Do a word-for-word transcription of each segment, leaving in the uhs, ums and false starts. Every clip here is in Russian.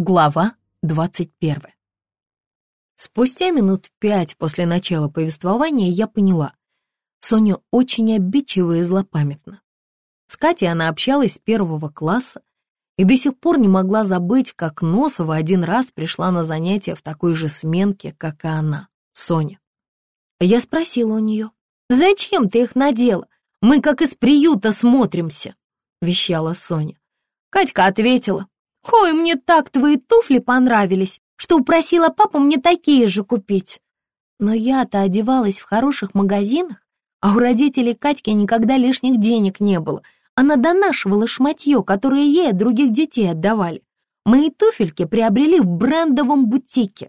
Глава двадцать первая. Спустя минут пять после начала повествования я поняла, Соня очень обидчива и злопамятна. С Катей она общалась с первого класса и до сих пор не могла забыть, как Носова один раз пришла на занятия в такой же сменке, как и она, Соня. Я спросила у нее: «Зачем ты их надела? Мы как из приюта смотримся», — вещала Соня. Катька ответила: «Ой, мне так твои туфли понравились, что упросила папу мне такие же купить». Но я-то одевалась в хороших магазинах, а у родителей Катьки никогда лишних денег не было. Она донашивала шматье, которое ей от других детей отдавали. Мои туфельки приобрели в брендовом бутике.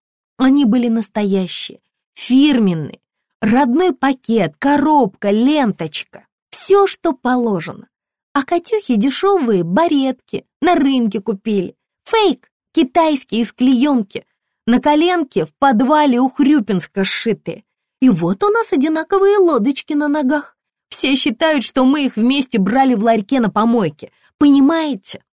Они были настоящие, фирменные, родной пакет, коробка, ленточка, все, что положено. А Катюхи дешевые баретки на рынке купили. Фейк, китайские из клеенки, на коленке в подвале у Хрюпинска сшитые. И вот у нас одинаковые лодочки на ногах. Все считают, что мы их вместе брали в ларьке на помойке. Понимаете?»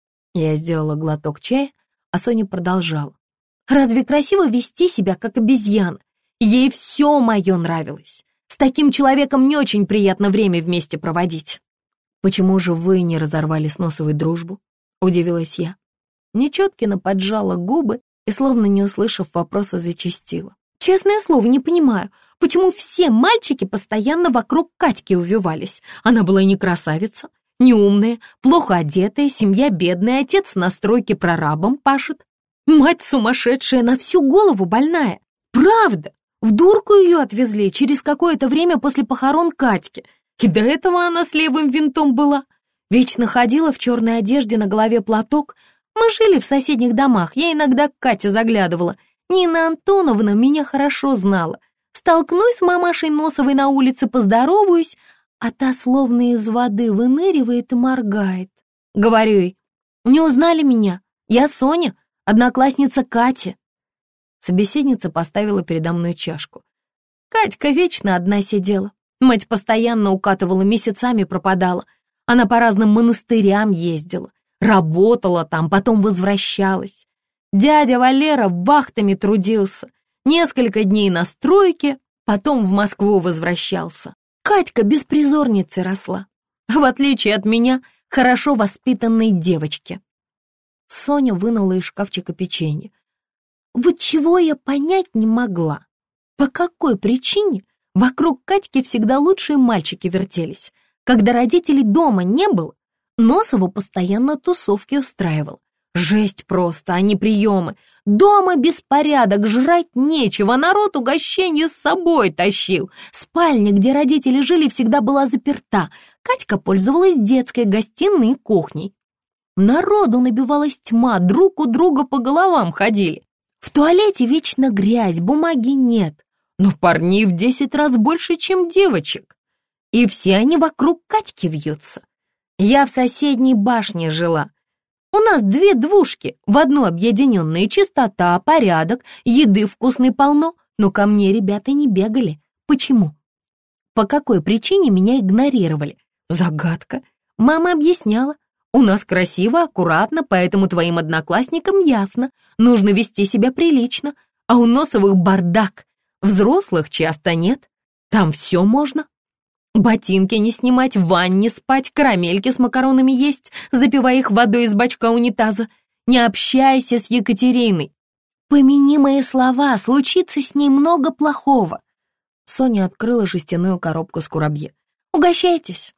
Я сделала глоток чая, а Соня продолжала. «Разве красиво вести себя, как обезьяна? Ей все мое нравилось. С таким человеком не очень приятно время вместе проводить». «Почему же вы не разорвали с Носовой дружбу?» — удивилась я. Нечеткина поджала губы и, словно не услышав вопроса, зачастила. «Честное слово, не понимаю, почему все мальчики постоянно вокруг Катьки увивались. Она была не красавица, не умная, плохо одетая, семья бедная, отец на стройке прорабом пашет. Мать сумасшедшая, на всю голову больная. Правда, в дурку ее отвезли через какое-то время после похорон Катьки. И до этого она с левым винтом была. Вечно ходила в черной одежде, на голове платок. Мы жили в соседних домах, я иногда к Кате заглядывала. Нина Антоновна меня хорошо знала. Столкнусь с мамашей Носовой на улице, поздороваюсь, а та словно из воды выныривает и моргает. Говорю ей: «Не узнали меня? Я Соня, одноклассница Кати». Собеседница поставила передо мной чашку. Катька вечно одна сидела. Мать постоянно укатывала, месяцами пропадала. Она по разным монастырям ездила, работала там, потом возвращалась. Дядя Валера вахтами трудился, несколько дней на стройке, потом в Москву возвращался. Катька беспризорницей росла, в отличие от меня, хорошо воспитанной девочки. Соня вынула из шкафчика печенье. Вот чего я понять не могла. По какой причине вокруг Катьки всегда лучшие мальчики вертелись? Когда родителей дома не было, Носова постоянно тусовки устраивал. Жесть просто, а не приемы. Дома беспорядок, жрать нечего, народ угощение с собой тащил. Спальня, где родители жили, всегда была заперта. Катька пользовалась детской гостиной и кухней. Народу набивалась тьма, друг у друга по головам ходили. В туалете вечно грязь, бумаги нет. Но парней в десять раз больше, чем девочек. И все они вокруг Катьки вьются. Я в соседней башне жила. У нас две двушки, в одну объединенные, чистота, порядок, еды вкусной полно, но ко мне ребята не бегали. Почему? По какой причине меня игнорировали? Загадка. Мама объясняла. У нас красиво, аккуратно, поэтому твоим одноклассникам ясно. Нужно вести себя прилично, а у Носовых бардак. Взрослых часто нет. Там все можно. Ботинки не снимать, в ванне спать, карамельки с макаронами есть, запивая их водой из бачка унитаза. Не общайся с Екатериной. Помяни мои слова, случится с ней много плохого. Соня открыла жестяную коробку с курабье. Угощайтесь.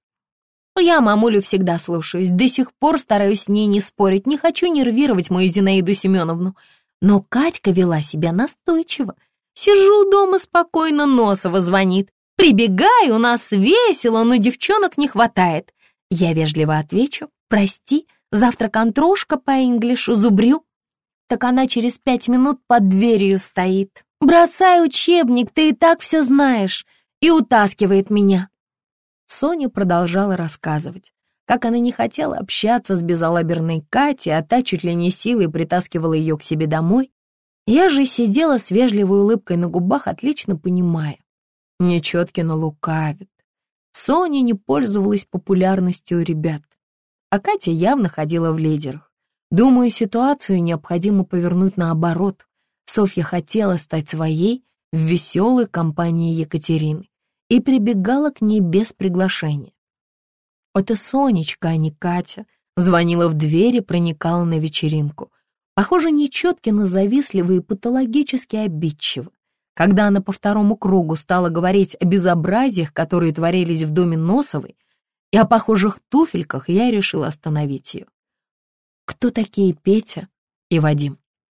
Я мамулю всегда слушаюсь, до сих пор стараюсь с ней не спорить, не хочу нервировать мою Зинаиду Семеновну. Но Катька вела себя настойчиво. Сижу дома спокойно, Носова звонит. «Прибегай, у нас весело, но девчонок не хватает». Я вежливо отвечу: «Прости, завтра контрошка по инглишу зубрю». Так она через пять минут под дверью стоит. «Бросай учебник, ты и так все знаешь», и утаскивает меня. Соня продолжала рассказывать, как она не хотела общаться с безалаберной Катей, а та чуть ли не силой притаскивала ее к себе домой. Я же сидела с вежливой улыбкой на губах, отлично понимая. Нечеткина лукавит. Соня не пользовалась популярностью у ребят, а Катя явно ходила в лидерах. Думаю, ситуацию необходимо повернуть наоборот. Софья хотела стать своей в веселой компании Екатерины и прибегала к ней без приглашения. Это Сонечка, а не Катя, звонила в дверь и проникала на вечеринку. Похоже, Нечеткина завистливо и патологически обидчиво. Когда она по второму кругу стала говорить о безобразиях, которые творились в доме Носовой, и о похожих туфельках, я решила остановить ее. Кто такие Петя и Вадим?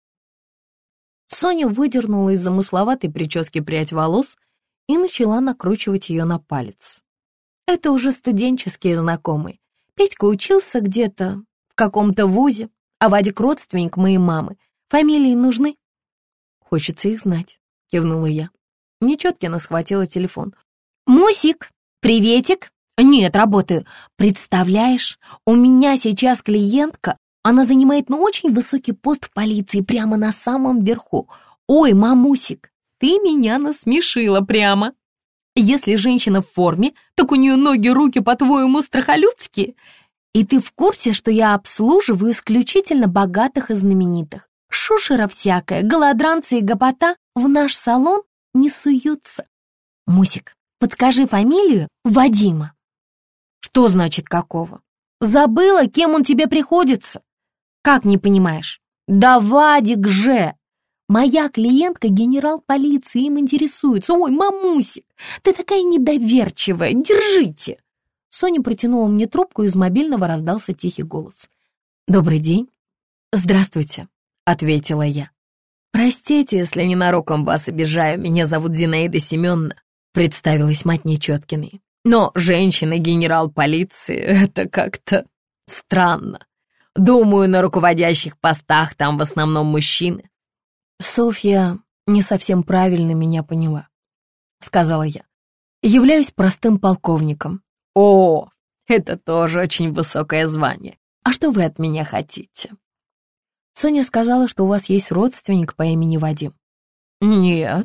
Соня выдернула из замысловатой прически прядь волос и начала накручивать ее на палец. Это уже студенческие знакомые. Петька учился где-то в каком-то вузе, а Вадик родственник моей мамы. Фамилии нужны? Хочется их знать, кивнула я. Нечеткина схватила телефон. Мусик, приветик. Нет, работаю. Представляешь, у меня сейчас клиентка, она занимает ну очень высокий пост в полиции, прямо на самом верху. Ой, мамусик, ты меня насмешила прямо. Если женщина в форме, так у нее ноги, руки, по-твоему, страхолюдские. И ты в курсе, что я обслуживаю исключительно богатых и знаменитых? Шушера всякая, голодранцы и гопота в наш салон не суются. Мусик, подскажи фамилию Вадима. Что значит какого? Забыла, кем он тебе приходится? Как не понимаешь? Да Вадик же! Моя клиентка генерал полиции, им интересуется. Ой, мамусик, ты такая недоверчивая, держите. Соня протянула мне трубку, из мобильного раздался тихий голос. Добрый день. Здравствуйте, ответила я. Простите, если ненароком вас обижаю, меня зовут Зинаида Семеновна, представилась мать Нечеткиной. Но женщина-генерал полиции — это как-то странно. Думаю, на руководящих постах там в основном мужчины. Софья не совсем правильно меня поняла, сказала я. Являюсь простым полковником. О, это тоже очень высокое звание. А что вы от меня хотите? Соня сказала, что у вас есть родственник по имени Вадим. Нет.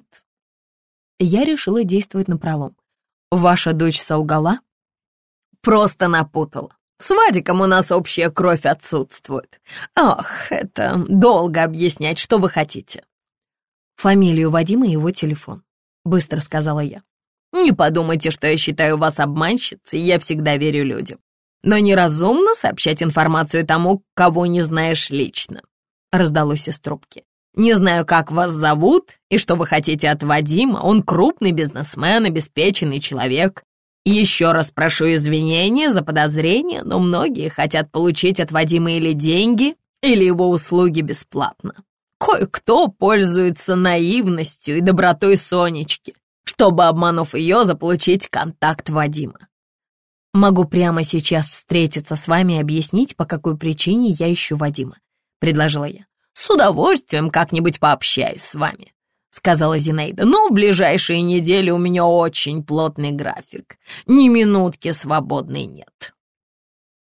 Я решила действовать напролом. Ваша дочь солгала? Просто напутала. С Вадиком у нас общая кровь отсутствует. Ах, это долго объяснять, что вы хотите. Фамилию Вадима и его телефон, быстро сказала я. Не подумайте, что я считаю вас обманщицей, я всегда верю людям. Но неразумно сообщать информацию тому, кого не знаешь лично. Раздалось из трубки. Не знаю, как вас зовут и что вы хотите от Вадима. Он крупный бизнесмен, обеспеченный человек. Еще раз прошу извинения за подозрения, но многие хотят получить от Вадима или деньги, или его услуги бесплатно. Кое-кто пользуется наивностью и добротой Сонечки, чтобы, обманув ее, заполучить контакт Вадима. Могу прямо сейчас встретиться с вами и объяснить, по какой причине я ищу Вадима, предложила я. С удовольствием как-нибудь пообщаюсь с вами, сказала Зинаида, но в ближайшие недели у меня очень плотный график. Ни минутки свободной нет.